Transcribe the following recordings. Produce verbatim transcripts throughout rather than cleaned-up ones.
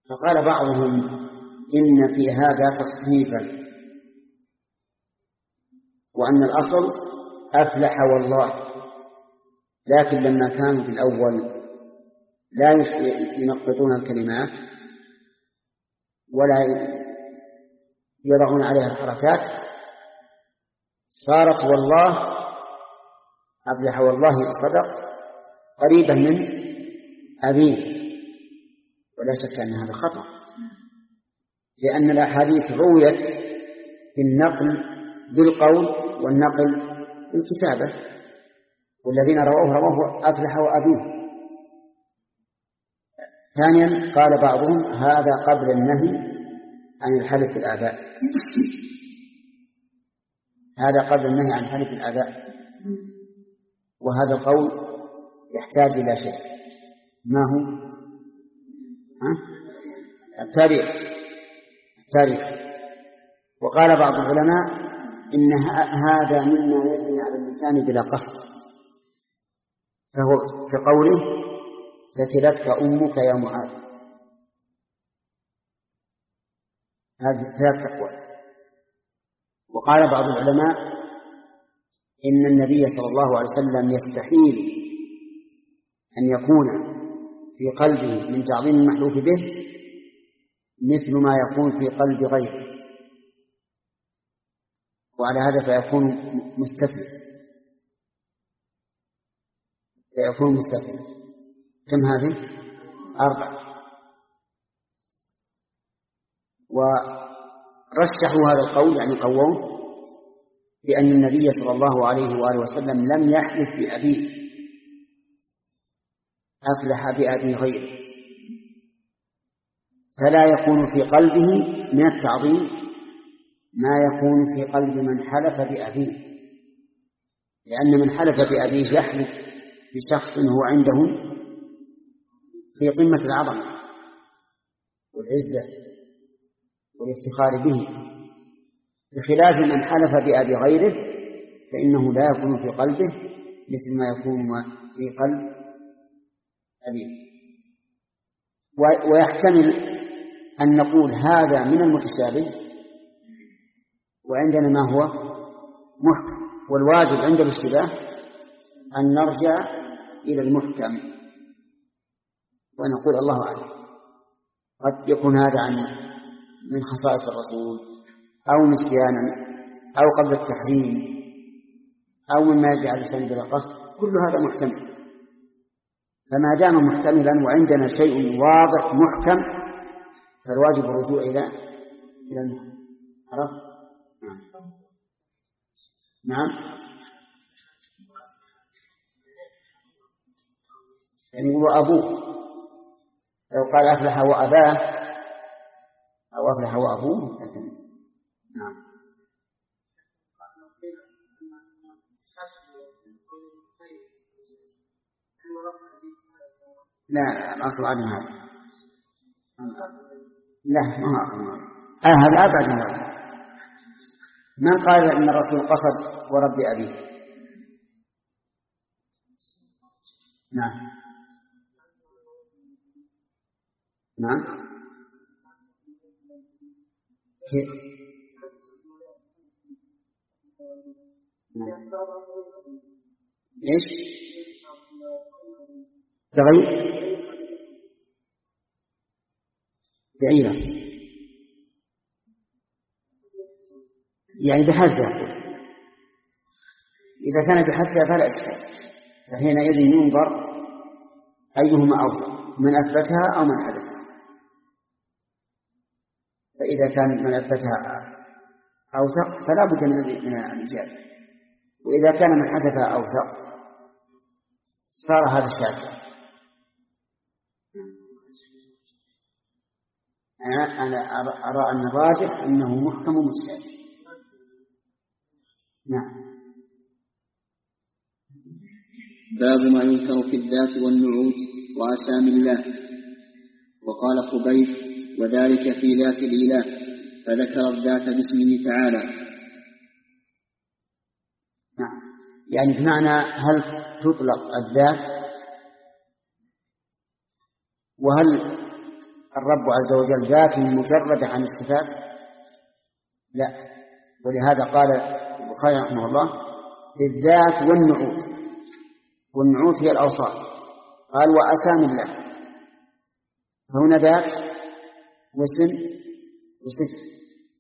فقال بعضهم إن في هذا تصحيفا، وأن الأصل أفلح والله، لكن لما كانوا في الأول لا ينقطون الكلمات ولا يضعون عليها الحركات صارت والله أفلح والله صدق قريبا من أبيه، ولا شك أن هذا خطأ، لأن الأحاديث رويت بالنقل بالقول والنقل بالكتابة، والذين رووه رووه أفلح وأبيه. ثانيا قال بعضهم هذا قبل النهي عن الحلف بالآباء، هذا قبل النهي عن حلف الآباء، وهذا القول يحتاج إلى شيء، ما هو؟ ها؟ التاريخ التاريخ وقال بعض العلماء إن هذا مما يجري على اللسان بلا قصد، فهو في قوله ثكلتك أمك يا معاذ، هذه ثلاث أقوال. وقال بعض العلماء إن النبي صلى الله عليه وسلم يستحيل أن يكون في قلبه من تعظيم المحلوف به مثل ما يكون في قلب غيره، وعلى هذا فيكون مستثنى فيكون مستثنى كم هذه؟ أربعة. ورشحوا هذا القول، يعني قووه بأن النبي صلى الله عليه وآله وسلم لم يحلف بأبيه، أفلح بأبي غيره، فلا يكون في قلبه من التعظيم ما يكون في قلب من حلف بأبيه، لأن من حلف بأبيه يحلف بشخص هو عنده في قمة العظمة والعزة والافتخار به، بخلاف من حلف بأبي غيره فإنه لا يكون في قلبه مثل ما يكون في قلب أبيه. ويحتمل أن نقول هذا من المتشابه وعندنا ما هو محكم، والواجب عند الاشتباه أن نرجع إلى المحكم ونقول الله أعلم. قد يكون هذا عن من خصائص الرسول أو نسيانا أو قبل التحريم أو مما يجعل لسان بلا قصد، كل هذا محتمل. فما دام محتملا وعندنا شيء واضح محكم فالواجب الرجوع إلى إلى المحكم. عرفت؟ نعم. يعني هو أبوه، لو قال أفلح وأباه أو أفلح وأبوه. نعم. لا الأصل عدم هذا، لا ما هو أقل آه هذا أبعد من هذا. من قال أن الرسول قصد ورب أبيه؟ نعم نعم. كيف؟ نعم. إيش؟ تغير بعيرة يعني بحثها، إذا كان بحثها فلا إشكال، فحينئذ ينظر أيهما أوثق، من أثبتها أو من حذفها. فإذا كان من أثبتها أوثق فلا بد من الإجابة، وإذا كان من حذفها أوثق صار هذا شاذا. أنا أرى أن الراجح أنه محكم متشابه. نعم. باب ما ينكر في الذات والنعوت وأسامي الله. وقال خبيب وذلك في ذات الإله، فذكر الذات باسمه تعالى. نعم. يعني بمعنى هل تطلق الذات، وهل الرب عز وجل ذات مجردة عن الصفات؟ لا. ولهذا قال البخاري رحمه الله في الذات والنعوت، والنعوت هي الأوصاف، قال وأسامي الله، فهنا ذات واسم وصفة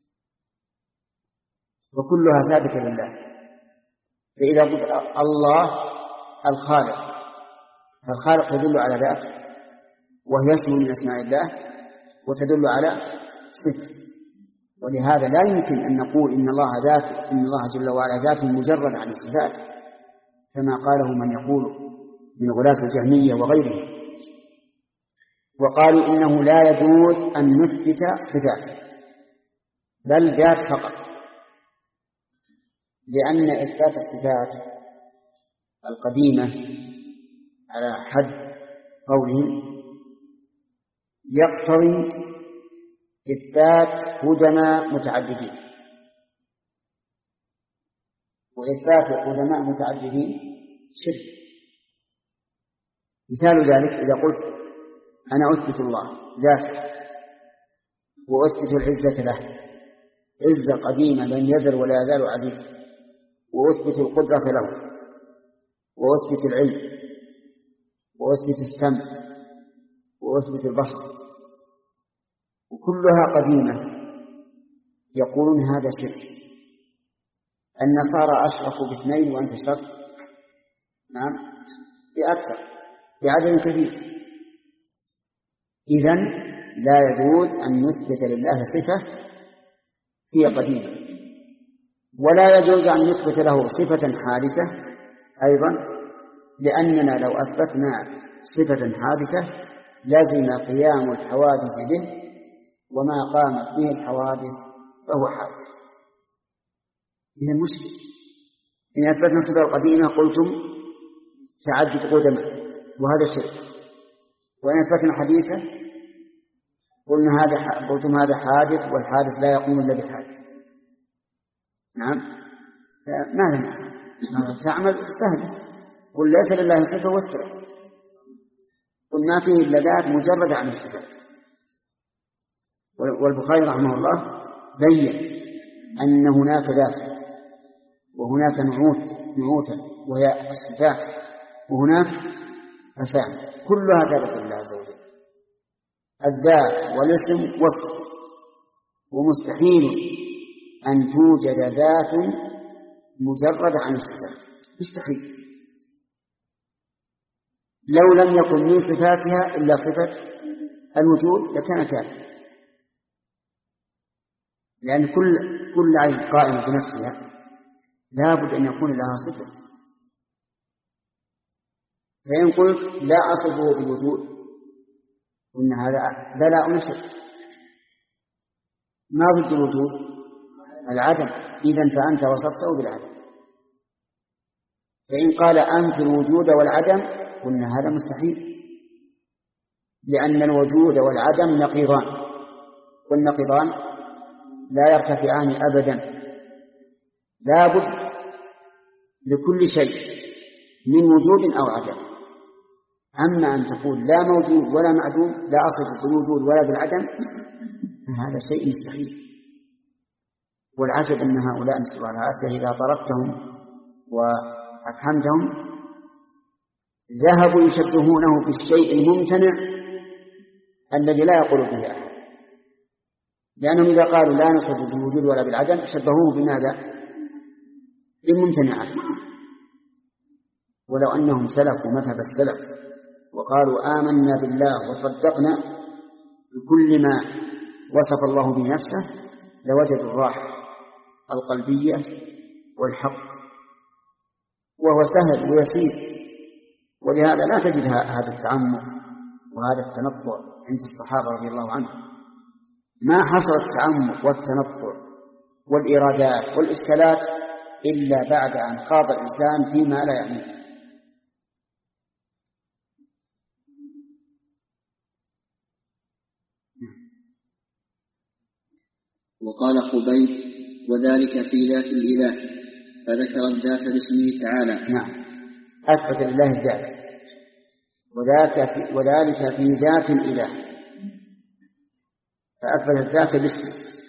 وكلها ثابتة لله. فإذا قلت الله الخالق، فالخالق يدل على ذات وهي اسم من أسماء الله وتدل على صفة، ولهذا لا يمكن أن نقول إن الله ذات إن الله جل وعلا ذات مجرد عن الصفات كما قاله من يقول من غلاة الجهمية وغيرهم. وقالوا إنه لا يجوز أن نثبت صفات بل ذات فقط، لأن إثبات الصفات القديمة على حد قولهم يقتضي إثبات قدماء متعددين، وإثبات قدماء متعددين شرك. مثال ذلك إذا قلت أنا أثبت الله ذاته وأثبت العزة له، عزة قديمة لم يزل ولا يزال عزيز، وأثبت القدرة له، وأثبت العلم، وأثبت السمع، وأثبت البصر، وكلها قديمة، يقولون هذا شرك. النصارى أشركوا باثنين وأنت اشركت نعم بأكثر بعدد كثير. إذن لا يجوز أن نثبت لله صفة هي قديمة، ولا يجوز أن نثبت له صفة حادثة أيضا، لأننا لو أثبتنا صفة حادثة لازم قيام الحوادث به، وما قامت به الحوادث فهو حادث. إذا مشكل إن أثبتنا الصفة القديمة قلتم تعدد قدماء وهذا شرك، وإن أثبتنا حديثة قلنا هذا قلتم هذا حادث، والحادث لا يقوم إلا بحادث. نعم ماذا ماذا تعمل سهل، قل ليس لله صفة واستوى، قل ما فيه إلا ذات مجردة عن الصفات. والبخاري رحمه الله بين أن هناك ذات وهناك نعوت نعوتا وهي الصفات، وهناك أسامي، كلها ثابتة لله عز وجل. الذات والاسم وصف، ومستحيل أن توجد ذات مجردة عن الصفات، مستحيل. لو لم يكن من صفاتها إلا صفة الوجود لكان كافر، لأن كل كل عين قائمة بنفسها لا بد أن يكون لها صفة. فإن قلت لا أصفه بالوجود قلنا هذا بلاء شرك. ما ضد الوجود؟ العدم، إذن فأنت وصفته بالعدم. فإن قال أنت الوجود والعدم قلنا هذا مستحيل، لأن الوجود والعدم نقيضان، والنقيضان لا يرتفعان أبدا، لا بد لكل شيء من وجود أو عدم. أما أن تقول لا موجود ولا معدوم، لا أصف بالوجود ولا بالعدم، فهذا شيء مستحيل. والعجب أن هؤلاء نسأل الله العافية إذا طردتهم وأفهمتهم ذهبوا يشبهونه بالشيء الممتنع الذي لا يقول به أحد، لأنهم إذا قالوا لا نصف بالوجود ولا بالعدم شبهوه بماذا؟ بالممتنعات. ولو أنهم سلكوا مذهب السلف وقالوا آمنا بالله وصدقنا بكل ما وصف الله به نفسه لوجدوا الراحة القلبية والحق، وهو سهل ويسير. ولهذا لا تجد هذا التعمق وهذا التنطع عند الصحابة رضي الله عنهم. ما حصل التعمق والتنطع والإرادات والإشكالات إلا بعد أن خاض الإنسان فيما لا يعنيه. وقال خبيب وذلك في ذات الإله، فذكر الذات باسمه تعالى. نعم، أثبت لله الذات، وذلك في, وذلك في ذات الإله. فأثبت الذات باسمه.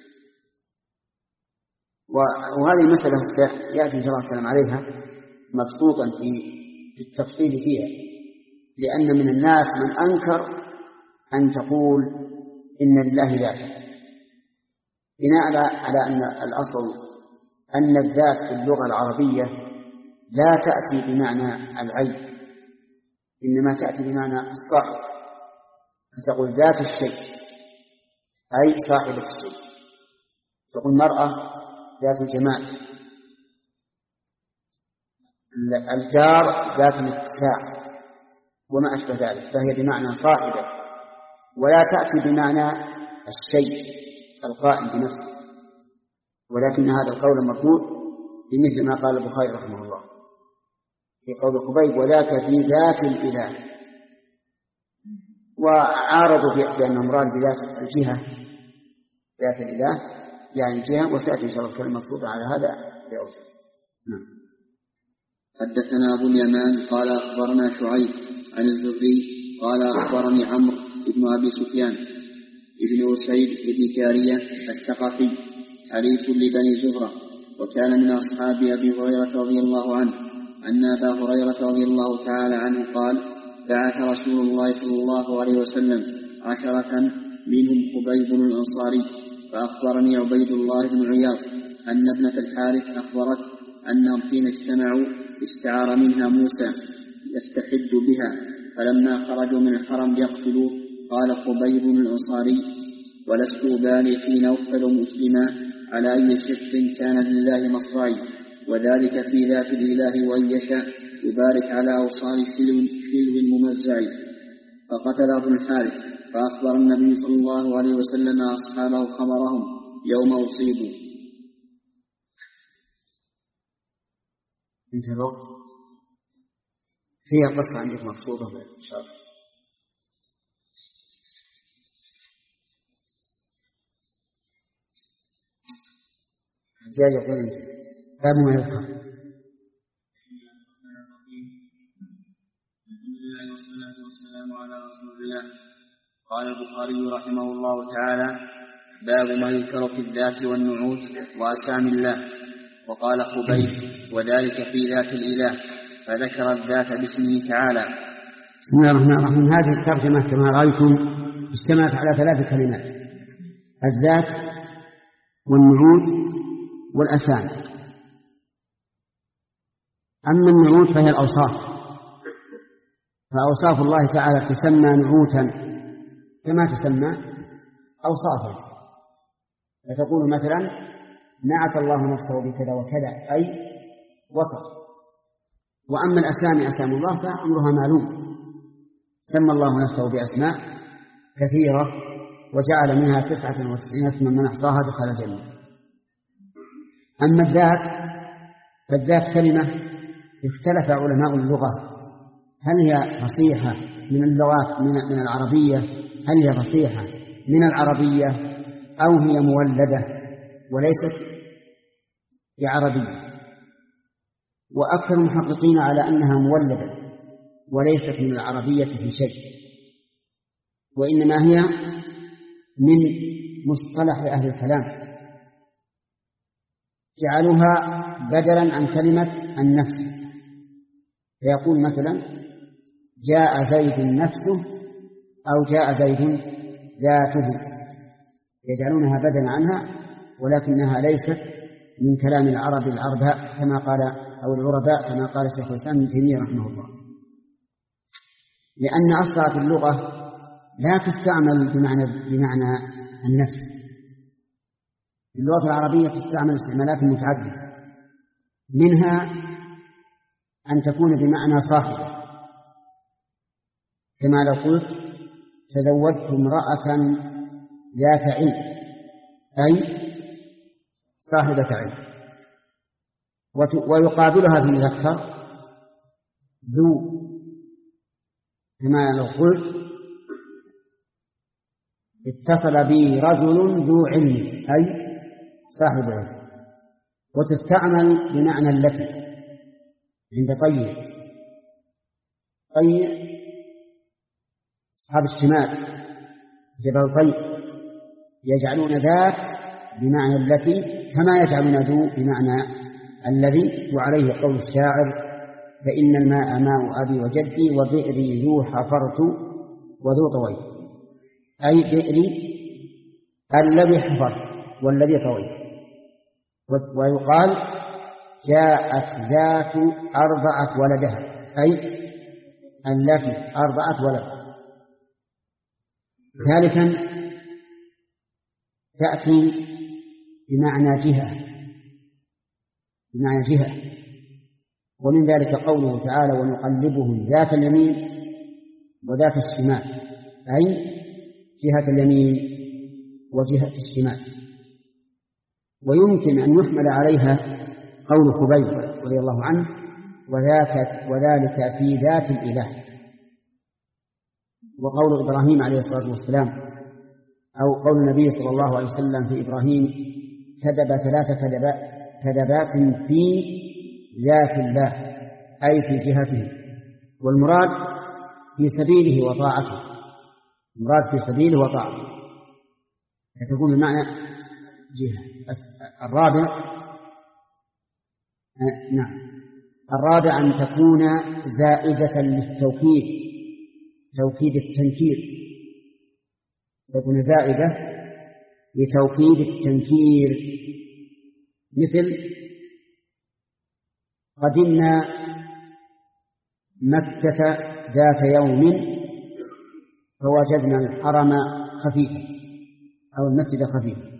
وهذه المسألة يأتي إن شاء الله الكلام عليها مبسوطا في التفصيل فيها، لأن من الناس من أنكر أن تقول إن لله ذاتا، بناء على أن الأصل أن الذات في اللغة العربية لا تأتي بمعنى العين، إنما تأتي بمعنى الصاحب، فتقول ذات الشيء أي صاحبة الشيء. تقول مرأة ذات الجمال، الدار ذات الاتساع وما أشبه ذلك، فهي بمعنى صاحبة ولا تأتي بمعنى الشيء القائم بنفسه. ولكن هذا القول مردود بمثل ما قال البخاري رحمه الله في قول خبيب وذاك في ذات الإله، وعارضوا بأن مراد بذات الجهة ذات الإله يعني الجهة، وسأتي إن شاء الله الكلمة مفروضة على هذا بأوسط. نعم. حدثنا أبو اليمان قال أخبرنا شعيب عن الزهري قال أخبرني عمرو بن أبي سفيان ابن أسيد بن جارية الثقفي حليف لبني زهرة، وكان من أصحاب أبي هريرة رضي الله عنه، أن أبا هريرة رضي الله تعالى عنه قال بعث رسول الله صلى الله عليه وسلم عشرة منهم خبيب الأنصاري، فأخبرني عبيد الله بن عياض أن ابنة الحارث أخبرت أنهم حين اجتمعوا استعار منها موسى يستحد بها، فلما خرجوا من الحرم ليقتلوه قال خبيب الأنصاري ولست أبالي حين أقتل مسلما على أي شق كان لله مصرعي، وذلك في ذات الإله وإن يشاء يبارك على أوصال شلو ممزع. فقتل ابن الحارث، فأخبر النبي صلى الله عليه وسلم أصحابه خبرهم يوم أصيبوا. انتهى الوقت. فيها قصة عندك مبسوطة إن شاء الله. الرجال يقول انت باب ما يذكر. الحمد لله والصلاة والسلام على رسول الله. قال البخاري رحمه الله تعالى باب ما يذكر في الذات والنعوت وأسامي الله. وقال خبيب وذلك في ذات الإله، فذكر الذات باسمه تعالى. بسم الله الرحمن الرحيم. هذه الترجمة كما رأيتم اشتملت على ثلاث كلمات: الذات والنعوت والأسامي. أما النعوت فهي الأوصاف، فأوصاف الله تعالى تسمى نعوتا كما تسمى أوصافا، فتقول مثلا نعت الله نفسه بكذا وكذا أي وصف. وأما الأسامي أسامي الله فأمرها معلوم، سمى الله نفسه بأسماء كثيرة وجعل منها تسعة وتسعين اسما من أحصاها دخل الجنة. أما الذات فالذات كلمة اختلف علماء اللغة هل هي فصيحة من اللغات من العربية، هل هي فصيحة من العربية أو هي مولدة وليست بعربية. وأكثر المحققين على أنها مولدة وليست من العربية في شيء، وإنما هي من مصطلح أهل الكلام، جعلوها بدلا عن كلمة النفس. فيقول مثلا جاء زيد نفسه أو جاء زيد ذاته، يجعلونها بدلا عنها، ولكنها ليست من كلام العرب العرباء كما قال أو العرباء كما قال الشيخ الإسلام ابن تيمية رحمه الله، لأن أصلها في اللغة لا تستعمل بمعنى بمعنى النفس. في اللغة العربية تستعمل استعمالات متعددة، منها أن تكون بمعنى صاحبة، كما لو قلت تزوجت امرأة ذات علم أي صاحبة علم. ويقابلها في المذكر ذو، كما لو قلت اتصل بي رجل ذو علم أي صاحب علم. وتستعمل بمعنى التي عند طيب طيب أصحاب الشمال جبل طيب يجعلون ذات بمعنى التي، كما يجعلون ذو بمعنى الذي، وعليه قول الشاعر: فإن الماء ماء أبي وجدي وبئري ذو حفرت وذو طويت، أي بئري الذي حفرت والذي طويت. ويقال: جاءت ذات أربعة ولدها، أي التي أربعة ولد. ثالثا تأتي بمعنى جهة، بمعنى جهة، ومن ذلك قوله تعالى: ونقلبهم ذات اليمين وذات الشمال، أي جهة اليمين وجهة الشمال. ويمكن أن يحمل عليها قول خبيب رضي الله عنه: وذاك وذلك في ذات الإله. وقول إبراهيم عليه الصلاة والسلام، أو قول النبي صلى الله عليه وسلم في إبراهيم: كذب ثلاث كذبات في ذات الله، أي في جهته. والمراد في سبيله وطاعته، المراد في سبيله وطاعته، فتكون بمعنى جهة. الرابع نعم الرابع أن تكون زائدة للتوكيد، توكيد التنكير، تكون زائدة لتوكيد التنكير، مثل: قدمنا مكة ذات يوم فوجدنا الحرم خفيفا، أو المسجد خفيفا.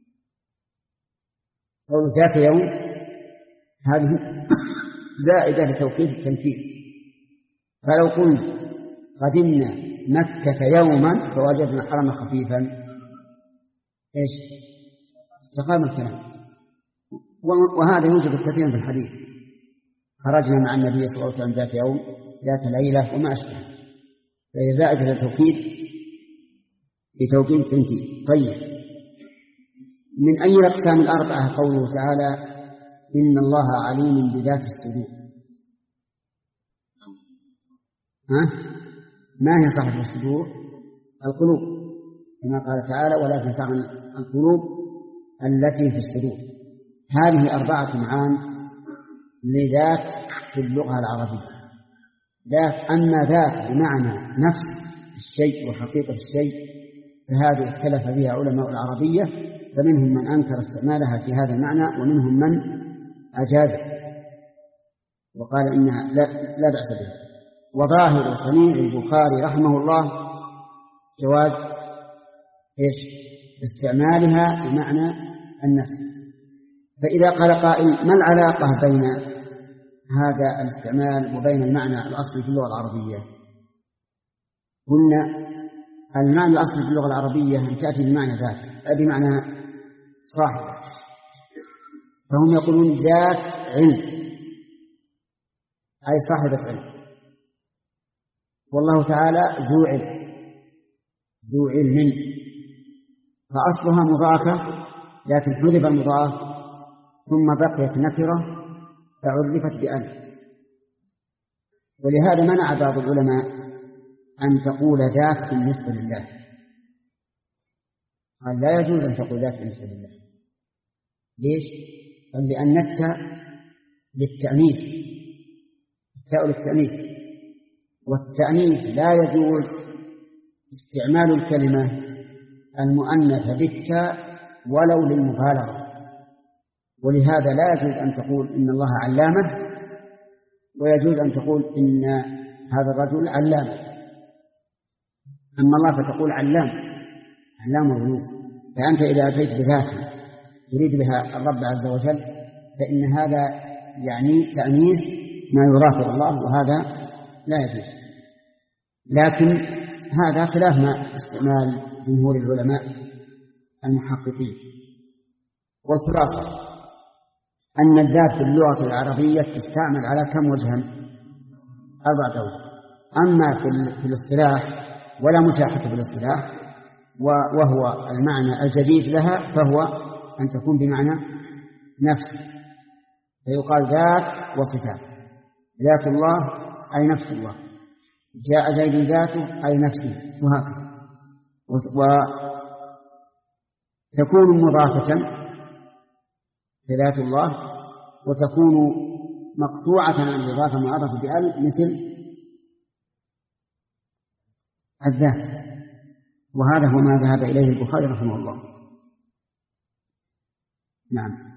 قول ذات يوم هذه زائدة لتوكيد التنكير. فلو قلنا قدمنا مكة يوما فوجدنا الحرم خفيفا، إيش؟ استقام الكلام. وهذا يوجد كثيرا في الحديث: خرجنا مع النبي صلى الله عليه وسلم ذات يوم ذات ليلة وما أشبه، فهي زائدة لتوكيد لتوكيد التنكير. طيب، من أي الأقسام الأربعة قوله تعالى: إن الله عليم بذات الصدور؟ ها؟ ما هي صاحب الصدور؟ القلوب، كما قال تعالى: ولكن تعمل القلوب التي في الصدور. هذه أربعة معان لذات في اللغة العربية. ذات، أما ذات بمعنى نفس الشيء وحقيقة الشيء فهذه اختلف فيها علماء العربية، فمنهم من أنكر استعمالها في هذا المعنى، ومنهم من أجاز وقال إنها لا, لا بأس بها. وظاهر صنيع البخاري رحمه الله جواز إيش؟ استعمالها بمعنى النفس. فإذا قال قائل: ما العلاقة بين هذا الاستعمال وبين المعنى الأصلي في اللغة العربية؟ قلنا المعنى الأصلي في اللغة العربية أن تأتي بمعنى ذات، أي بمعنى صاحب. فهم يقولون ذات علم، أي صاحبة علم. والله تعالى ذو علم، ذو علم، فأصلها مضافة لكن حذف المضاف ثم بقيت نكرة فعرفت بأن. ولهذا منع بعض العلماء أن تقول ذات بالنسبة لله، قال لا يجوز أن تقول ذات بالنسبة لله. ليش؟ قال لأن التاء للتأنيث، التاء للتأنيث، والتأنيث لا يجوز استعمال الكلمة المؤنثة بالتاء ولو للمبالغة. ولهذا لا يجوز أن تقول إن الله علامة، ويجوز أن تقول إن هذا الرجل علام. أما الله فتقول علام، علام الغيوب. فأنت إذا أتيت بذات تريد بها الرب عز وجل فإن هذا يعني تأنيث ما يرافق الله، وهذا لا يجوز. لكن هذا خلاف ما استعمال جمهور العلماء المحققين. والخلاصة أن الذات في اللغة العربية تستعمل على كم وجها؟ أربعة أوجه. أما في الاصطلاح ولا مساحة في الاصطلاح، وهو المعنى الجديد لها، فهو أن تكون بمعنى نفس، فيقال ذات وصفات. ذات الله أي نفس الله، جاء زيد ذاته أي نفسه، وهكذا. تكون مضافة لذات الله، وتكون مقطوعة عن الإضافة معرفة بأل مثل الذات. وهذا هو ما ذهب إليه البخاري رحمه الله. نعم.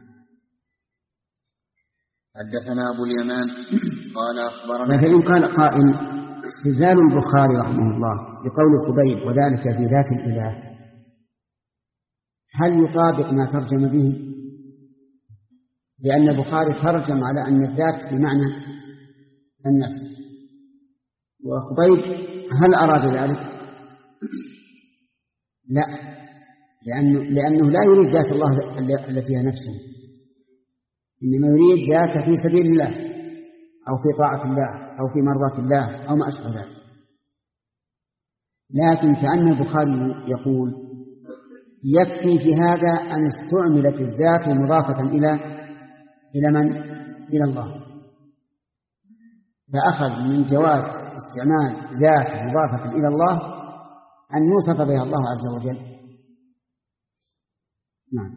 حدثنا أبو اليمان قال أخبرنا. لكن قال قائل: استدلال البخاري رحمه الله بقول خبيب وذلك في ذات الإله، هل يطابق ما ترجم به؟ لأن البخاري ترجم على أن الذات بمعنى النفس، وخبيب هل أراد ذلك؟ لا، لأنه, لأنه لا يريد ذات الله التي هي نفسه، إنما يريد ذات في سبيل الله أو في طاعة الله أو في مرضاة الله أو ما أشبه ذلك. لكن كأن البخاري يقول: يكفي في هذا أن استعملت الذات مضافة إلى إلى من؟ إلى الله، فأخذ من جواز استعمال ذات مضافة إلى الله أن يوصف بها الله عز وجل. نعم.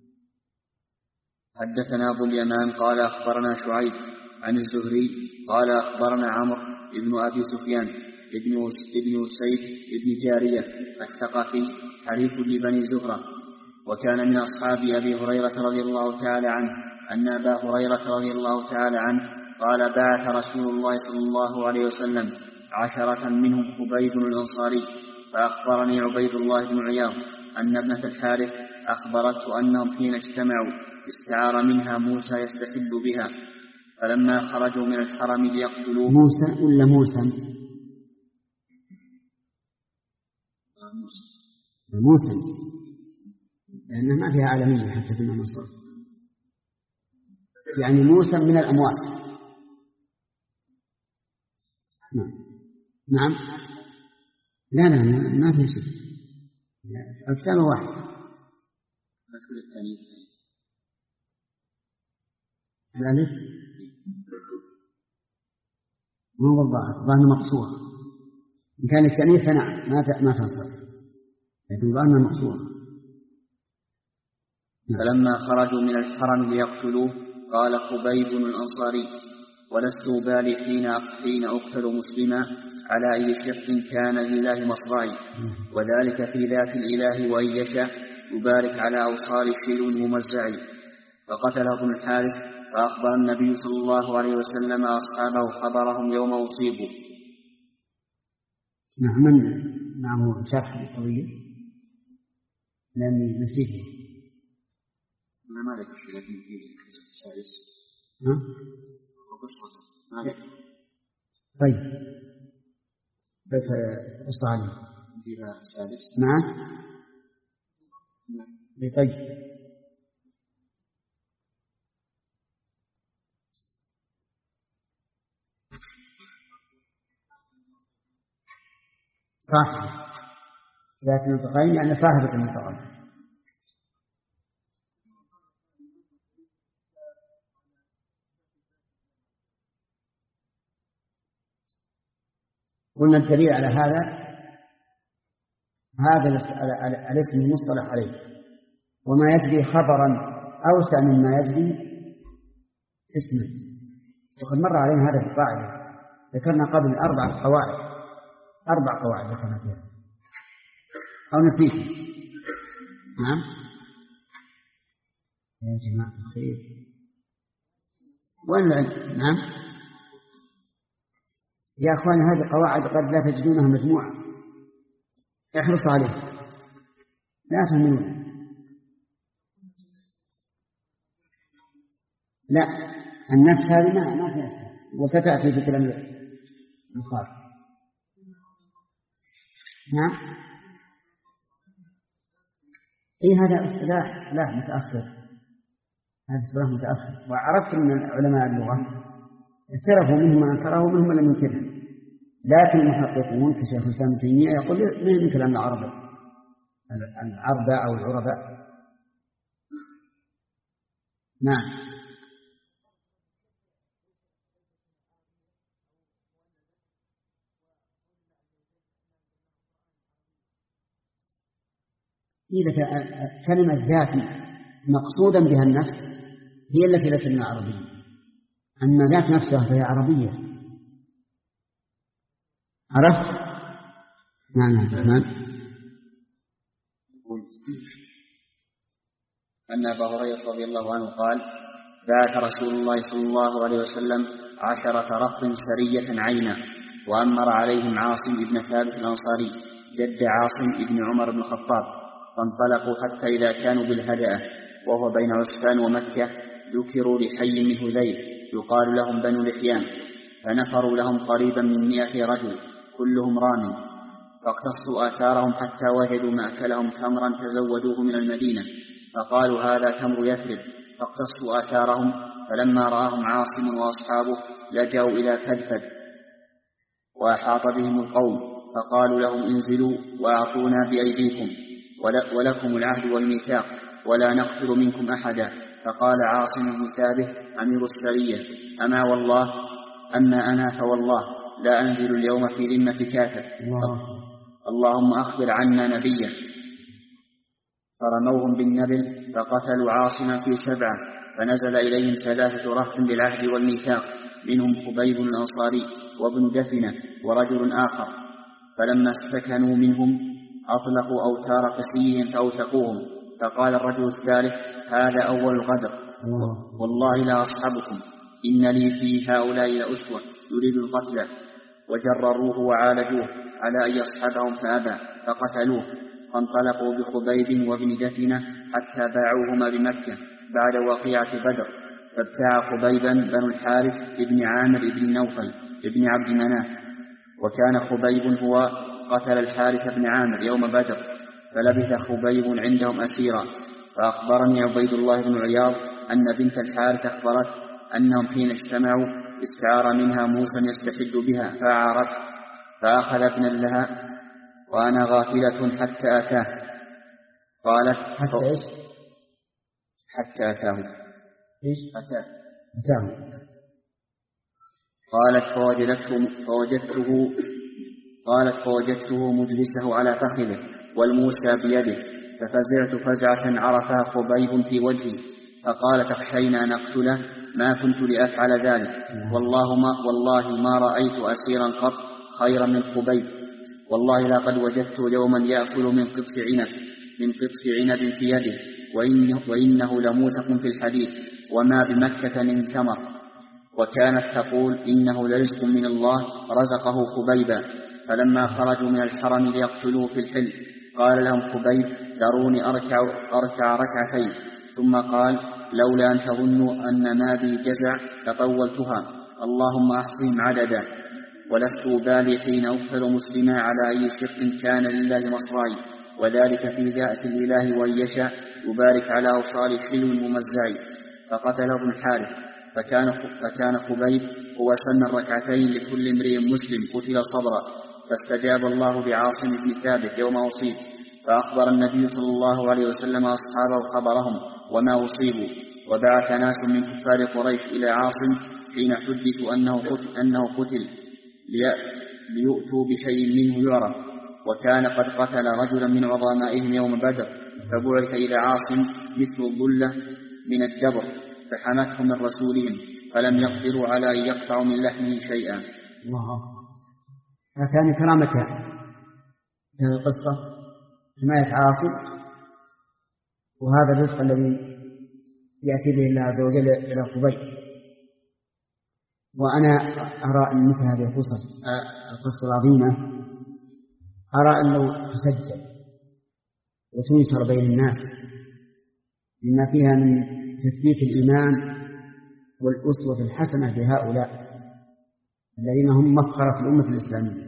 حدثنا أبو اليمان قال أخبرنا شعيب عن الزهري قال أخبرنا عمرو بن أبي سفيان ابن ابن سيد ابن جارية الثقفي حريف لبني زهرة، وكان من أصحاب أبي هريرة رضي الله تعالى عنه أن أبا هريرة رضي الله تعالى عنه قال: بعث رسول الله صلى الله عليه وسلم عشرة منهم خبيب الأنصاري، فأخبرني عبيد الله بن عياض أن ابنة الحارث أخبرته أنهم حين اجتمعوا استعار منها موسى يستحل بها، فلما خرجوا من الحرم ليقتلوه. موسى ولا موسى؟ موسى، لأنها ما فيها عالمية حتى في مصر، يعني موسى من الأمواس. نعم. نعم. لا لا ما في شيء، الكتابة واحد. الألف ما هو الظاهر، الظاهر مقصور. إن كان التأنيث فنعم ما ما تنصرف، لكن ظاهر مقصور. فلما خرجوا من الحرم ليقتلوه قال خبيب الأنصاري: ولست بالي حين حين أقتل مسلما على أي شق كان لله مصرعي، وذلك في ذات الإله، وإن يشاء يبارك على أوصال شيء ممزع. فقتله ابن الحارث، فأخبر النبي صلى الله عليه وسلم أصحابه خبرهم يوم أصيبوا. نعم. من معه شرح القضية لأني نسيته. أنا ما ذكر شيء، لكن في السادس وقصة ما ذكر. طيب كيف قصة عليه فيها السادس؟ نعم. طيب صح، ذات النطقين يعني صاحبة النطقين. قلنا الدليل على هذا هذا الاسم المصطلح عليه، وما يجري خبرا أوسع مما يجري اسما، وقد مر علينا هذا في القاعدة، ذكرنا قبل أربع قواعد أربع قواعد ذكرنا فيها أو نسيت. نعم يا جماعة الخير وين العلم؟ نعم يا أخواني، هذه قواعد قد لا تجدونها مجموعة، احرصوا عليها لا تهملون. لا، النفس هذه ما ما فيها، وستأتي في كلام البخاري. نعم. اي هذا اصطلاح اصطلاح متاخر، هذا اصطلاح متاخر، وعرفت ان علماء اللغه اعترفوا منهم من انكره ومنهم من لم ينكره، لكن المحققون كشيخ الاسلام ابن تيميه يقول من كلام العرب العربة او العرباء. نعم. إذا كلمة ذات مقصودا بها النفس هي التي ليست من العربية، أما ذات نفسها فهي عربية. عرفت؟ نعم يا الرحمن. أن أبا هريرة رضي الله عنه قال: بعث رسول الله صلى الله عليه وسلم عشرة رهط سرية عينا، وأمر عليهم عاصم بن ثابت الأنصاري جد عاصم بن عمر بن الخطاب، فانطلقوا حتى إذا كانوا بالهدأة وهو بين عسفان ومكة ذكروا لحي من هذيل يقال لهم بنو لحيان، فنفروا لهم قريبا من مئة رجل كلهم رام، فاقتصوا آثارهم حتى وجدوا مأكلهم تمرا تزودوه من المدينة، فقالوا هذا تمر يثرب، فاقتصوا آثارهم، فلما رآهم عاصم وأصحابه لجأوا إلى كدفد وأحاط بهم القوم، فقالوا لهم انزلوا وأعطونا بأيديكم ولكم العهد والميثاق ولا نقتل منكم أحدا. فقال عاصم بن ثابت أمير السرية: أما والله أما أنا فوالله لا أنزل اليوم في ذمة كافر، اللهم أخبر عنا نبيه. فرموهم بالنبل فقتلوا عاصما في سبعة، فنزل إليهم ثلاثة رهط بالعهد والميثاق، منهم خبيب الأنصاري وابن دثنة ورجل آخر، فلما استكنوا منهم أطلقوا أوتار قسيهم فأوثقوهم، فقال الرجل الثالث: هذا أول الغدر، والله لا أصحبكم، إن لي في هؤلاء لأسوة يريد القتل، وجرروه وعالجوه على أن يصحبهم فأبى، فقتلوه، فانطلقوا بخبيب وابن دثنة حتى باعوهما بمكة بعد وقيعة بدر، فابتاع خبيبا بنو الحارث ابن عامر ابن نوفل ابن عبد مناف، وكان خبيب هو قتل الحارث بن عامر يوم بدر، فلبث خبيب عندهم أسيرا. فأخبرني عبيد الله بن عياض أن بنت الحارث أخبرت أنهم حين اجتمعوا استعار منها موسى يستحد بها فأعارت، فأخذ ابنا لها وأنا غافلة حتى أتاه. قالت: حتى إيش؟ حتى أتاه. إيش؟ أتاه. أتاه. قالت: فوجدته فوجدته قالت فوجدته مجلسه على فخذه والموسى بيده، ففزعت فزعة عرفها خبيب في وجهي، فقال: تخشين أن أقتله؟ ما كنت لأفعل ذلك، والله ما, والله ما رأيت أسيرا قط خيرا من خبيب، والله لقد وجدت يوما يأكل من قطف عنب من قطف عنب في يده، وإنه, وإنه لموثق في الحديث، وما بمكة من ثمر. وكانت تقول: إنه لرزق من الله رزقه خبيبا. فلما خرجوا من الحرم ليقتلوه في الحل قال لهم خبيب: دعوني أركع, أركع ركعتين، ثم قال: لولا أن تظنوا أن ما بي جزع لطولتها، اللهم أحصهم عددا، ولست أبالي حين أقتل مسلما على أي شق كان لله مصراي، وذلك في ذات الإله وإن يشاء يبارك على أوصال حلو ممزعي. فقتله ابن الحارث، فكان, فكان خبيب هو سن الركعتين لكل امرئ مسلم قتل صبرا، فاستجاب الله بعاصم بن ثابت يوم أصيب، فأخبر النبي صلى الله عليه وسلم أصحابه خبرهم وما أصيبوا، وبعث ناس من كفار قريش إلى عاصم حين حدثوا أنه قتل, أنه قتل ليؤتوا بشيء منه يعرف، وكان قد قتل رجلا من عظمائهم يوم بدر، فبعث إلى عاصم مثل الظلة من الدبر، فحمته من رسولهم، فلم يقدروا على أن يقطعوا من لحمه شيئا. الله. هاتان كرامتان في القصة: حماية عاصم، وهذا الرزق الذي يأتي به الله عز وجل إلى خبيب. وأنا أرى أن مثل هذه القصص القصة العظيمة أرى أنه تسجل وتنشر بين الناس بما فيها من تثبيت الإيمان والأسوة الحسنة بهؤلاء الذين هم مفخرة الأمة الإسلامية،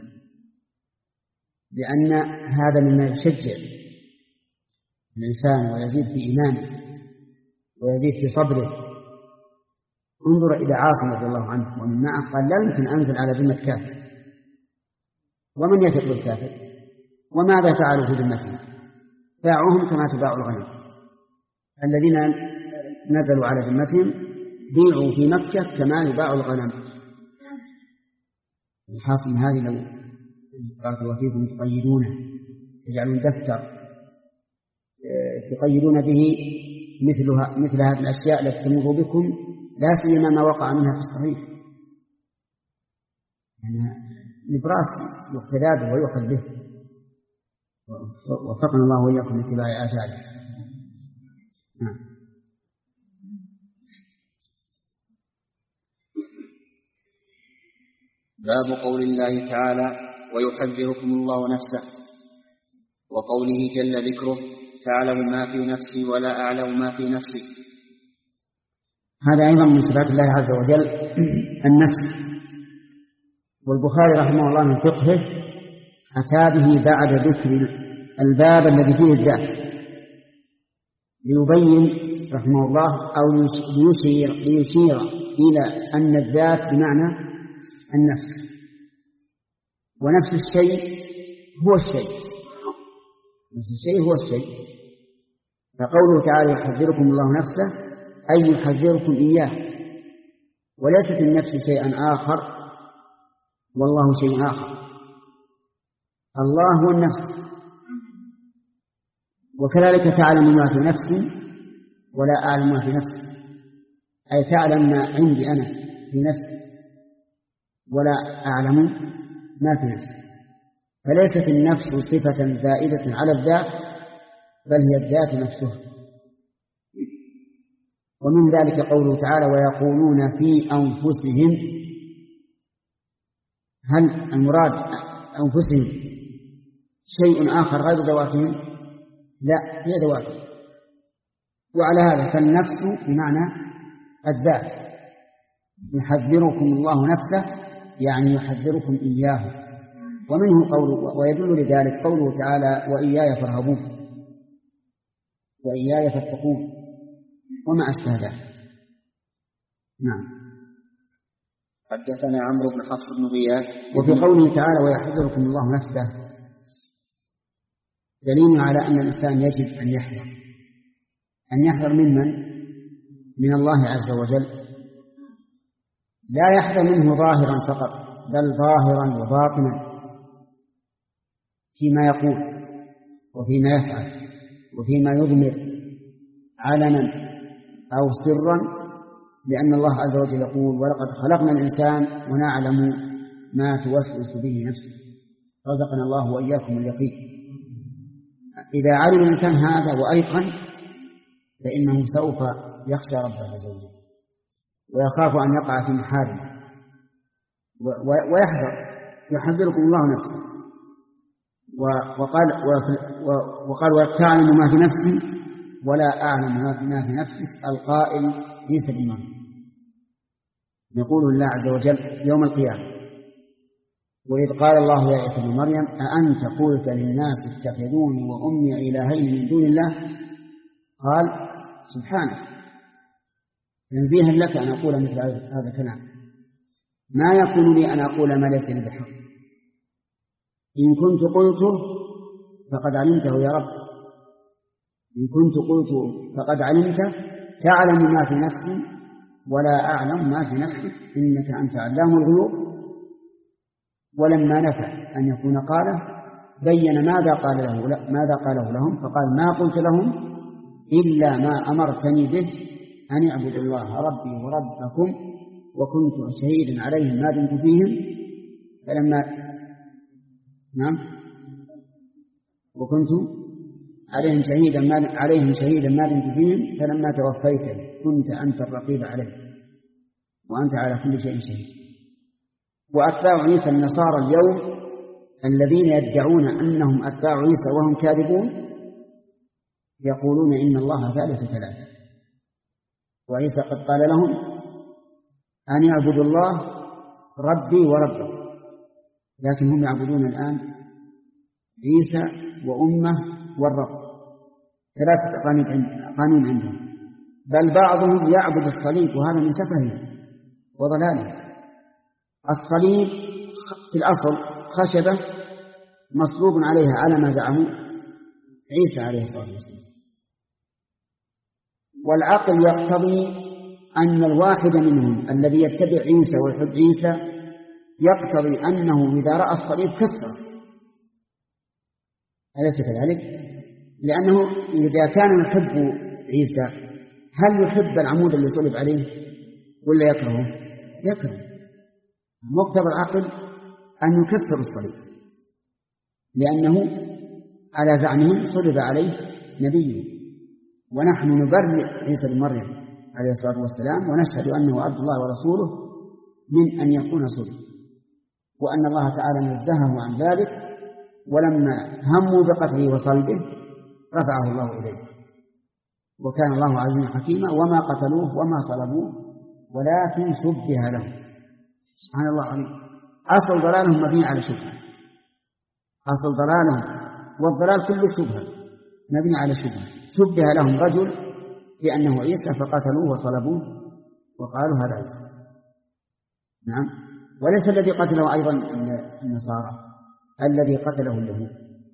لأن هذا مما يشجع الإنسان ويزيد في إيمانه ويزيد في صبره. انظر إلى عاصم رضي الله عنه ومن معه، قال: لا يمكن أنزل على ذمة كافر، ومن يثق بالكافر؟ وماذا فعلوا في ذمتهم؟ باعوهم كما تباع الغنم. الذين نزلوا على ذمتهم بيعوا في مكة كما يباع الغنم. الحاصل هذه لو قالت وفيكم تقيدونه، تجعلون دفتر تقيدون به مثلها مثل هذه الأشياء التي تمر بكم، لا سيما ما وقع منها في الصحيح. يعني نبراس يقتدى به ويؤخذ به، وفقنا الله وإياكم لاتباع آثاره. نعم. باب قول الله تعالى: ويحذركم الله نفسه، وقوله جل ذكره: تعلم ما في نفسي ولا أعلم ما في نفسك. هذا أيضا من صفات الله عز وجل النفس. والبخاري رحمه الله من فقهه أتى به بعد ذكر الباب الذي فيه الذات، ليبين رحمه الله أو ليشير, ليشير إلى أن الذات بمعنى النفس، ونفس الشيء هو الشيء، نفس الشيء هو الشيء. فقوله تعالى: يحذركم الله نفسه، أي يحذركم إياه، وليست النفس شيئا آخر والله شيء آخر. الله هو النفس، وكذلك تعلم ما في نفسي ولا أعلم ما في نفسي، أي تعلم ما عندي أنا في نفسي ولا أعلم ما في نفسي. فليست النفس صفة زائدة على الذات، بل هي الذات نفسها. ومن ذلك قوله تعالى: ويقولون في أنفسهم. هل المراد أنفسهم شيء آخر غير ذواتهم؟ لا، هي ذواتهم. وعلى هذا فالنفس بمعنى الذات. يحذركم الله نفسه يعني يحذركم إياه. ومنه قوله، ويدل لذلك قوله تعالى: وإياي فارهبون، وإياي فاتقون، وما أشبه ذلك. نعم. حدثنا عمرو بن حفص بن غياث. وفي قوله تعالى: ويحذركم الله نفسه، دليل على أن الإنسان يجب أن يحذر. أن يحذر ممن؟ من الله عز وجل. لا يحذر منه ظاهرا فقط، بل ظاهرا وباطنا فيما يقول وفيما يفعل وفيما يضمر، علنا أو سرا، لأن الله عز وجل يقول: ولقد خلقنا الإنسان ونعلم ما توسوس به نفسه. رزقنا الله وإياكم اليقين. إذا علم الإنسان هذا وأيقن فإنه سوف يخشى ربه عز وجل ويخاف أن يقع في محارمه ويحذر. يحذركم الله نفسه. وقال وقال وتعلم ما في نفسي ولا أعلم ما في نفسك. القائل عيسى بن مريم، يقول الله عز وجل يوم القيامة: وإذ قال الله يا عيسى بن مريم أأنت قلت للناس اتخذوني وأمي إلهين من دون الله؟ قال: سبحانك، تنزيها لك أن أقول مثل هذا الكلام، ما يكون لي أن أقول ما ليس لي بحق، إن كنت قلته فقد علمته يا رب، إن كنت قلته فقد علمته، تعلم ما في نفسي ولا أعلم ما في نفسك، إنك أنت علام الغيوب. ولما نفى أن يكون قاله بين ماذا قال له ماذا قاله لهم، فقال: ما قلت لهم إلا ما أمرتني به أن اعبدوا الله ربي وربكم، وكنت شهيدا عليهم ما دمت فيهم فلما نعم وكنت عليهم شهيدا ما عليهم شهيدا ما دمت فيهم فلما توفيتني كنت أنت الرقيب عليهم وأنت على كل شيء شهيد. وأتباع عيسى النصارى اليوم الذين يدعون أنهم أتباع عيسى وهم كاذبون يقولون إن الله ثالث ثلاثة، وعيسى قد قال لهم أن يعبدوا الله ربي وربكم، لكن هم يعبدون الآن عيسى وأمه والرب، ثلاثة قانون عندهم. بل بعضهم يعبد الصليب، وهذا من سفهه وضلاله. الصليب في الأصل خشبة مصلوب عليها على ما زعموا عيسى عليه الصلاة والسلام، والعقل يقتضي أن الواحد منهم الذي يتبع عيسى ويحب عيسى يقتضي أنه إذا رأى الصليب كسر، أليس كذلك؟ لأنه إذا كان يحب عيسى هل يحب العمود اللي صلب عليه ولا يكرهه؟ يكره. مقتضى العقل أن يكسر الصليب، لأنه على زعمهم صلب عليه نبيه، ونحن نبرئ عيسى بن مريم عليه الصلاة والسلام ونشهد أنه عبد الله ورسوله من أن يكون صلب، وأن الله تعالى نزهه عن ذلك، ولما هموا بقتله وصلبه رفعه الله إليه، وكان الله عزيزا حكيما، وما قتلوه وما صلبوه ولكن شبه لهم. سبحان الله عليه. أصل ضلالهم مبني على شبهة، أصل ضلالهم والضلال كله شبهة مبني على شبهة. شبه لهم رجل بأنه عيسى فقتلوه وصلبوه وقالوا هذا عيسى. نعم. وليس الذي قتله أيضا النصارى، الذي قتله اليهود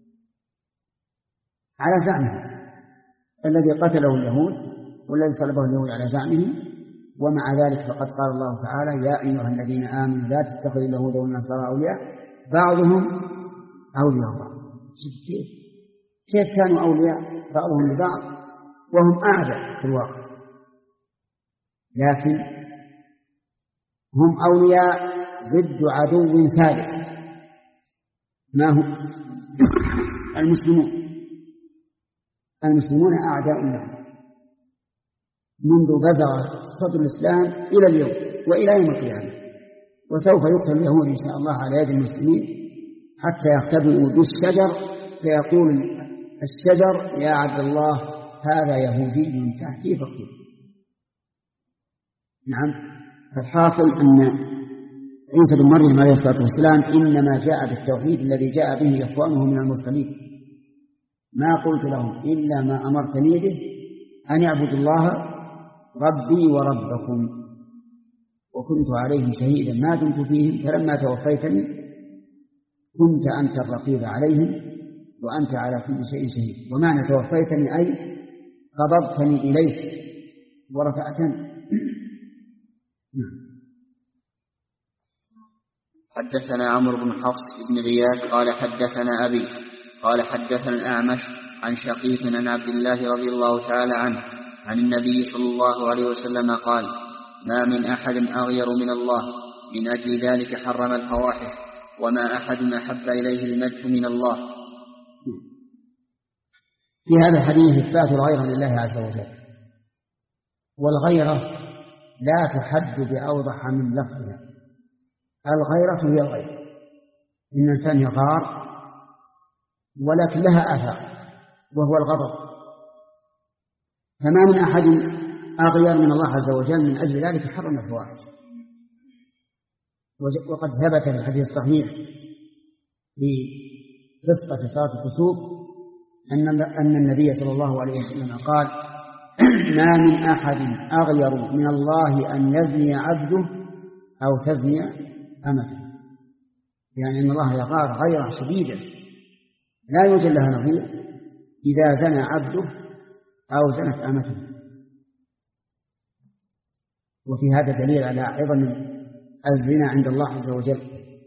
على زعمهم، الذي قتله اليهود والذي صلبه اليهود على زعمهم. ومع ذلك فقد قال الله تعالى: يا أيها الذين آمنوا لا تتخذوا اليهود والنصارى أولياء بعضهم أولياء بعض. كيف كيف كانوا أولياء بعضهم لبعض وهم أعداء في الواقع، لكن هم أولياء ضد عدو ثالث. ما هو؟ المسلمون. المسلمون أعداء لهم منذ بزغ صدر الإسلام إلى اليوم وإلى يوم القيامة، وسوف يقتل اليهود إن شاء الله على يد المسلمين حتى يختبئوا بالشجر فيقول الشجر: يا عبد الله هذا يهودي من تحتي فاقتله. نعم. فالحاصل أن عيسى بن مريم عليه الصلاة والسلام إنما جاء بالتوحيد الذي جاء به إخوانه من المرسلين. ما قلت لهم إلا ما أمرتني به أن يعبدوا الله ربي وربكم، وكنت عليهم شهيدا ما دمت فيهم، فلما توفيتني كنت أنت الرقيب عليهم وأنت على كل شيء شهيد. ومعنى توفيتني أي قبضتني إليك ورفعتني. حدثنا عمرو بن حفص بن غياث قال حدثنا أبي قال حدثنا الأعمش عن شقيق عن عبد الله رضي الله تعالى عنه عن النبي صلى الله عليه وسلم قال: ما من أحد أغير من الله، من أجل ذلك حرم الفواحش، وما أحد أحب إليه المدح من الله. في هذا الحديث إثبات الغيرة لله عز وجل، والغيرة لا تحد بأوضح من لفظها. الغيرة هي الغيرة، إن الإنسان يغار ولكن لها آثار وهو الغضب، فما من أحد أغير من الله عز وجل، من أجل ذلك حرم الفواحش. وقد ثبت في الحديث الصحيح في قصة صلاة الكسوف أن النبي صلى الله عليه وسلم قال: ما من أحد أغير من الله أن يزني عبده أو تزني أمته، يعني أن الله يغار غيرة شديدة لا يوجد لها نظير إذا زنى عبده أو زنت أمته. وفي هذا دليل على عظم الزنا عند الله عز وجل،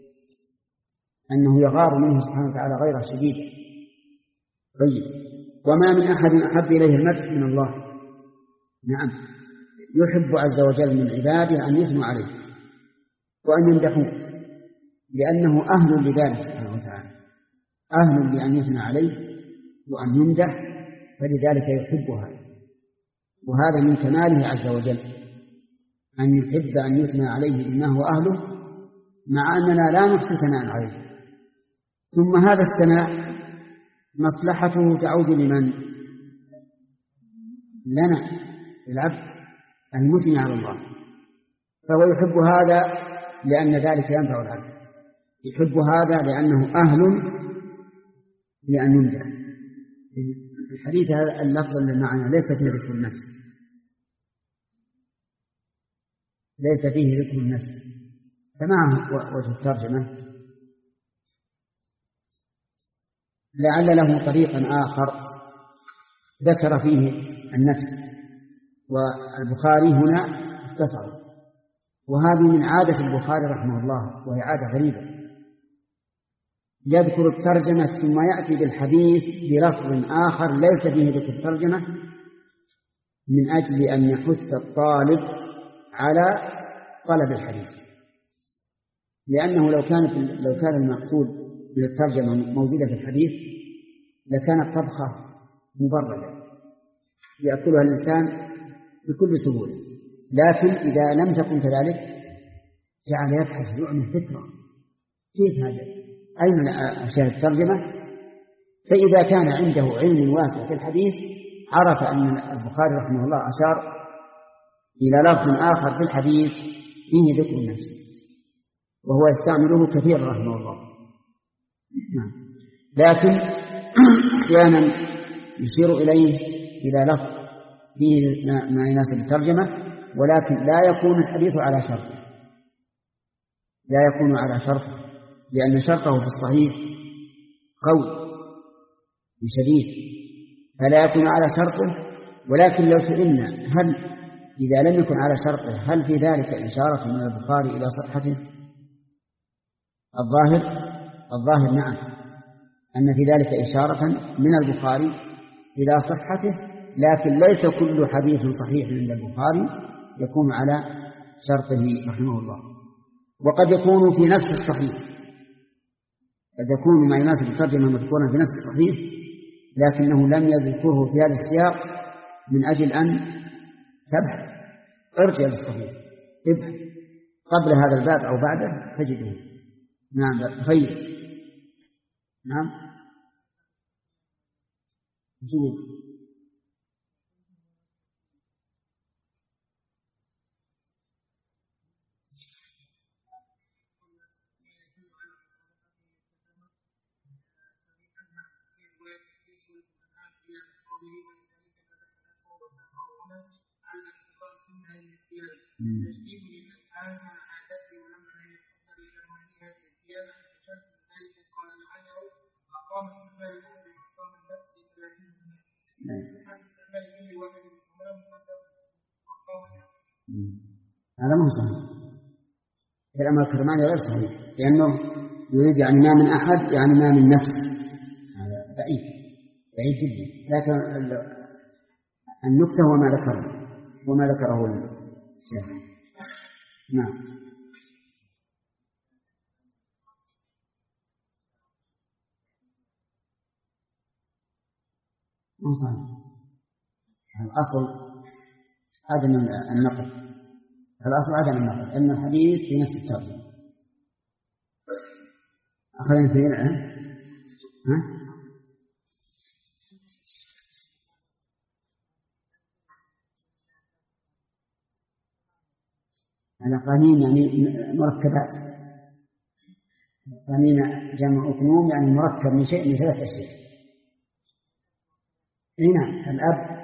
أنه يغار منه سبحانه وتعالى غيرة شديدة. طيب، وما من أحد أحب إليه المدح من الله. نعم، يحب عز وجل من عباده أن يثنوا عليه وأن يمدحوه، لأنه أهل لذلك سبحانه وتعالى، أهل لأن يثنى عليه وأن يمدح، فلذلك يحبها. وهذا من كماله عز وجل أن يحب أن يثنى عليه بما هو أهله، مع أننا لا نحصي ثناء عليه. ثم هذا الثناء مصلحته تعود لمن؟ لنا، العبد المثني على الله، فهو يحب هذا لأن ذلك ينفع العبد، يحب هذا لأنه أهل لأن يمدح. الحديث هذا اللفظ اللي معنا ليس فيه ذكر النفس، ليس فيه ذكر النفس، فما وجه الترجمة؟ لعل له طريقا آخر ذكر فيه النفس، والبخاري هنا اختصر، وهذه من عادة البخاري رحمه الله، وهي عادة غريبة، يذكر الترجمة ثم يأتي بالحديث بلفظ آخر ليس فيه ذكر الترجمة من أجل أن يحث الطالب على طلب الحديث، لأنه لو كانت لو كان المقصود من الترجمة موجودة في الحديث لكانت طبخة مبردة يأكلها الإنسان بكل سهولة، لكن إذا لم تكن كذلك جعل يبحث يعمل فكرة كيف هذا، أين أشياء الترجمة؟ فإذا كان عنده علم واسع في الحديث عرف أن البخاري رحمه الله أشار إلى لفظ آخر في الحديث فيه ذكر النفس وهو يستعمله كثيرا رحمه الله. نعم. لكن أحيانا يشير إليه إلى لفظ فيه ما يناسب الترجمة، ولكن لا يكون الحديث على شرط لا يكون على شرط لأن شرطه في الصحيح قوي شديد فلا يكون على شرطه. ولكن لو سئلنا هل إذا لم يكن على شرطه هل في ذلك إشارة من البخاري إلى صحته؟ الظاهر الظاهر نعم أن في ذلك إشارة من البخاري إلى صحته، لكن ليس كل حديث صحيح عند البخاري يكون على شرطه رحمه الله، وقد يكون في نفس الصحيح، قد يكون ما يناسب الترجمة مذكورا في نفس الصحيح لكنه لم يذكره في هذا السياق من أجل أن تبحث ارجع للصحيح ابحث قبل هذا الباب أو بعده تجده. نعم خير. نعم جميل. هذا مو صحيح، كلام الكرماني غير صحيح لأنه يريد يعني ما من أحد يعني ما من نفس، هذا بعيد بعيد جدا. لكن النكتة وما ذكره وما ذكره الشيخ. نعم مو صحيح. الأصل عدم النقل، الأصل عدم النقل أن الحديث في نفس الترجمة. أخذنا في الآن ها الأقانيم يعني مركبات، الأقانيم جمع أقنوم يعني مركب من شيء من ثلاث أشياء. هنا الأب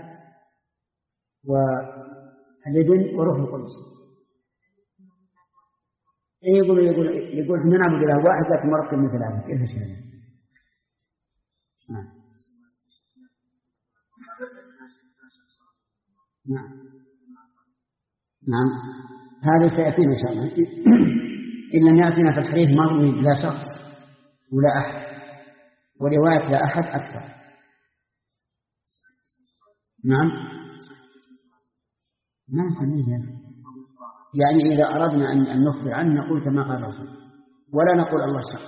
والابن وروح القدس. يقول يقول يقول احنا نعبد اله واحد لكن مركب من ثلاثه، كيف هذا؟ نعم نعم نعم هذا سيأتينا إن شاء الله. إن لم يأتينا في الحديث مروي لا شخص ولا أحد، ورواية لا أحد أكثر. نعم ما سميه يعني إذا أردنا أن نخبر عنه نقول كما قال الرسول، ولا نقول الله شخص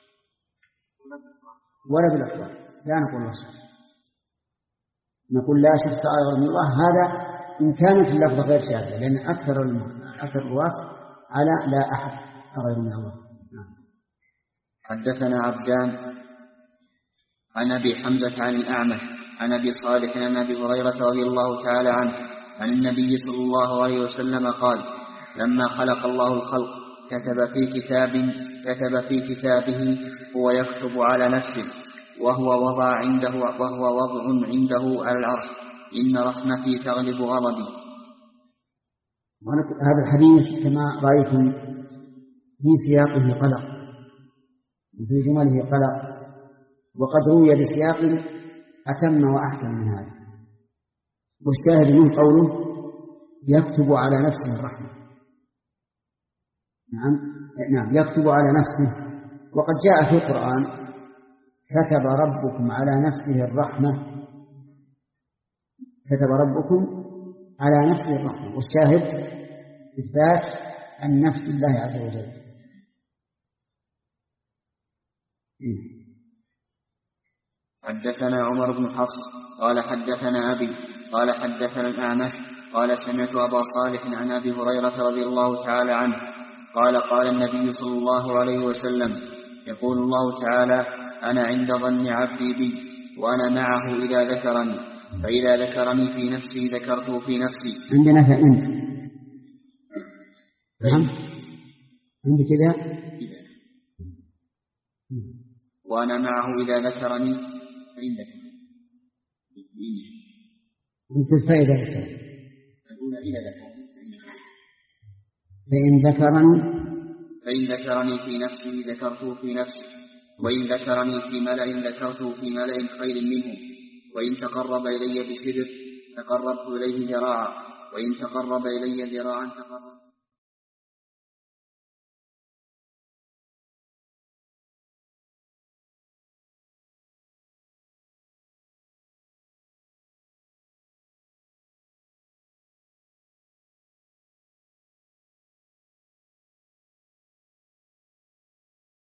ولا بالأخبار، لا نقول الله شخص، نقول لا شخص غير من الله. هذا إن كانت اللفظة غير شاذة، لأن أكثر أكثر الرواة على لا أحد غير من الله. نعم. حدثنا عبدان عن أبي حمزة عن الأعمش عن أبي صالح عن أبي هريرة رضي الله تعالى عنه عن النبي صلى الله عليه وسلم قال: لما خلق الله الخلق كتب في كتاب كتب في كتابه هو يكتب على نفسه وهو وضع عنده وهو وضع عنده على العرش إن رحمتي تغلب غضبي. هذا الحديث كما رأيتم في سياقه قلق وفي جمله قلق، وقد روي بسياق أتم وأحسن من هذا. والشاهد من قوله يكتب على نفسه الرحمة. نعم نعم يكتب على نفسه وقد جاء في القرآن كتب ربكم على نفسه الرحمة، كتب ربكم على نفسه الرحمة، والشاهد إثبات النفس لله عز وجل. حدثنا عمر بن حفص قال حدثنا أبي قال حدثنا الأعمش قال سمعت أبا صالح عن أبي هريرة رضي الله تعالى عنه قال قال النبي صلى الله عليه وسلم يقول الله تعالى أنا عند ظن عبدي بي وأنا معه إذا ذكرني، فإذا ذكرني في نفسي ذكرته في نفسي. عندنا فإن نعم عندك كذا وأنا معه إذا ذكرني فإن ذكرني أنت فإذا ذكرني الأولى إذا ذكرني فإن ذكرني فإن ذكرني في نفسي ذكرته في نفسي، وإن ذكرني في ملأ ذكرته في ملأ خير منهم، وإن تقرب إلي بشبر تقربت إليه ذراعا، وإن تقرب إلي ذراعا